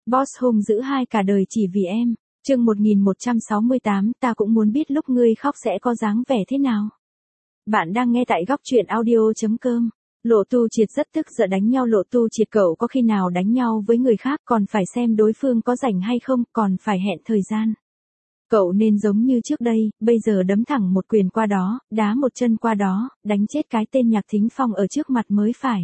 Boss hung dữ hai cả đời chỉ vì em. Chương 1168, ta cũng muốn biết lúc ngươi khóc sẽ có dáng vẻ thế nào. Bạn đang nghe tại góc truyện audio.com. Lộ Tu Triệt rất tức giận đánh nhau. Lộ Tu Triệt, cậu có khi nào đánh nhau với người khác còn phải xem đối phương có rảnh hay không, còn phải hẹn thời gian. Cậu nên giống như trước đây, bây giờ đấm thẳng một quyền qua đó, đá một chân qua đó, đánh chết cái tên Nhạc Thính Phong ở trước mặt mới phải.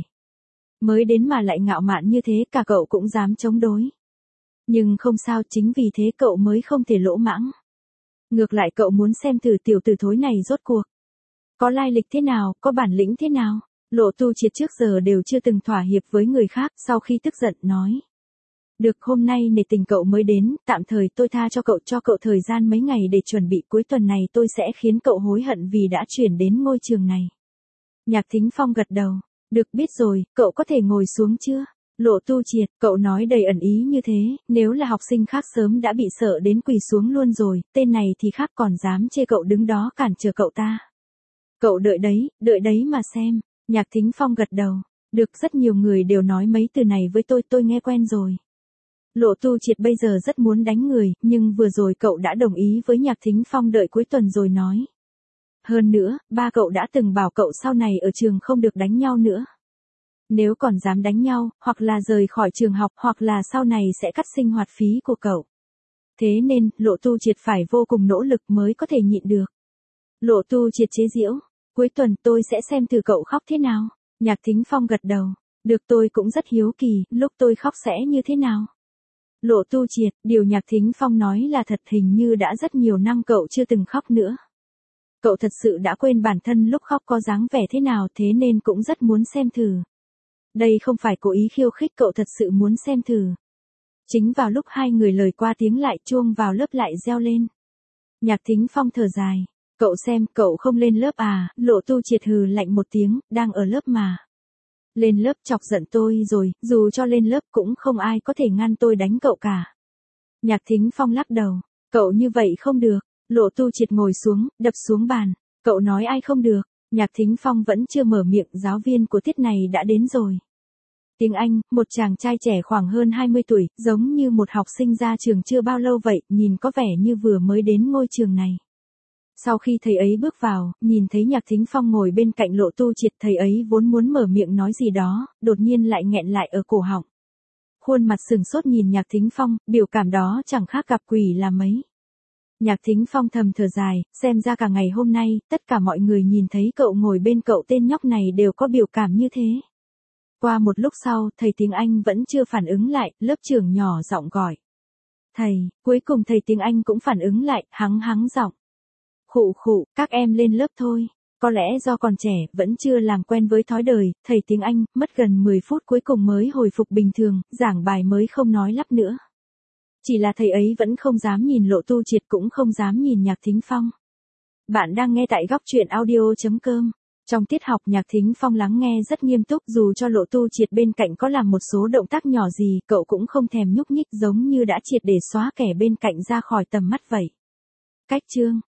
Mới đến mà lại ngạo mạn như thế, cả cậu cũng dám chống đối. Nhưng không sao, chính vì thế cậu mới không thể lỗ mãng. Ngược lại cậu muốn xem thử tiểu tử thối này rốt cuộc có lai lịch thế nào, có bản lĩnh thế nào. Lộ Tu Triệt trước giờ đều chưa từng thỏa hiệp với người khác, sau khi tức giận nói. Được, hôm nay nể tình cậu mới đến, tạm thời tôi tha cho cậu thời gian mấy ngày để chuẩn bị, cuối tuần này tôi sẽ khiến cậu hối hận vì đã chuyển đến ngôi trường này. Nhạc Thính Phong gật đầu. Được, biết rồi, cậu có thể ngồi xuống chưa? Lộ Tu Triệt, cậu nói đầy ẩn ý như thế, nếu là học sinh khác sớm đã bị sợ đến quỳ xuống luôn rồi, tên này thì khác còn dám chê cậu đứng đó cản trở cậu ta. Cậu đợi đấy mà xem. Nhạc Thính Phong gật đầu. Được, rất nhiều người đều nói mấy từ này với tôi nghe quen rồi. Lộ Tu Triệt bây giờ rất muốn đánh người, nhưng vừa rồi cậu đã đồng ý với Nhạc Thính Phong đợi cuối tuần rồi nói. Hơn nữa, ba cậu đã từng bảo cậu sau này ở trường không được đánh nhau nữa. Nếu còn dám đánh nhau, hoặc là rời khỏi trường học, hoặc là sau này sẽ cắt sinh hoạt phí của cậu. Thế nên, Lộ Tu Triệt phải vô cùng nỗ lực mới có thể nhịn được. Lộ Tu Triệt chế giễu. Cuối tuần tôi sẽ xem thử cậu khóc thế nào. Nhạc Thính Phong gật đầu. Được, tôi cũng rất hiếu kỳ, lúc tôi khóc sẽ như thế nào. Lộ Tu Triệt, điều Nhạc Thính Phong nói là thật, hình như đã rất nhiều năm cậu chưa từng khóc nữa. Cậu thật sự đã quên bản thân lúc khóc có dáng vẻ thế nào, thế nên cũng rất muốn xem thử. Đây không phải cố ý khiêu khích, cậu thật sự muốn xem thử. Chính vào lúc hai người lời qua tiếng lại, chuông vào lớp lại reo lên. Nhạc Thính Phong thở dài. Cậu xem, cậu không lên lớp à? Lộ Tu Triệt hừ lạnh một tiếng, đang ở lớp mà. Lên lớp chọc giận tôi rồi, dù cho lên lớp cũng không ai có thể ngăn tôi đánh cậu cả. Nhạc Thính Phong lắc đầu. Cậu như vậy không được. Lộ Tu Triệt ngồi xuống, đập xuống bàn. Cậu nói ai không được? Nhạc Thính Phong vẫn chưa mở miệng, giáo viên của tiết này đã đến rồi. Tiếng Anh, một chàng trai trẻ khoảng hơn 20 tuổi, giống như một học sinh ra trường chưa bao lâu vậy, nhìn có vẻ như vừa mới đến ngôi trường này. Sau khi thầy ấy bước vào, nhìn thấy Nhạc Thính Phong ngồi bên cạnh Lộ Tu Triệt, thầy ấy vốn muốn mở miệng nói gì đó, đột nhiên lại nghẹn lại ở cổ họng. Khuôn mặt sừng sốt nhìn Nhạc Thính Phong, biểu cảm đó chẳng khác gặp quỷ là mấy. Nhạc Thính Phong thầm thở dài, xem ra cả ngày hôm nay, tất cả mọi người nhìn thấy cậu ngồi bên cậu tên nhóc này đều có biểu cảm như thế. Qua một lúc sau, thầy tiếng Anh vẫn chưa phản ứng lại, lớp trưởng nhỏ giọng gọi. Thầy, cuối cùng thầy tiếng Anh cũng phản ứng lại, hắng giọng. Khụ, các em lên lớp thôi. Có lẽ do còn trẻ, vẫn chưa làm quen với thói đời, thầy tiếng Anh, mất gần 10 phút cuối cùng mới hồi phục bình thường, giảng bài mới không nói lắp nữa. Chỉ là thầy ấy vẫn không dám nhìn Lộ Tu Triệt, cũng không dám nhìn Nhạc Thính Phong. Bạn đang nghe tại góc truyện audio.com. Trong tiết học, Nhạc Thính Phong lắng nghe rất nghiêm túc, dù cho Lộ Tu Triệt bên cạnh có làm một số động tác nhỏ gì, cậu cũng không thèm nhúc nhích, giống như đã triệt để xóa kẻ bên cạnh ra khỏi tầm mắt vậy. Cách chương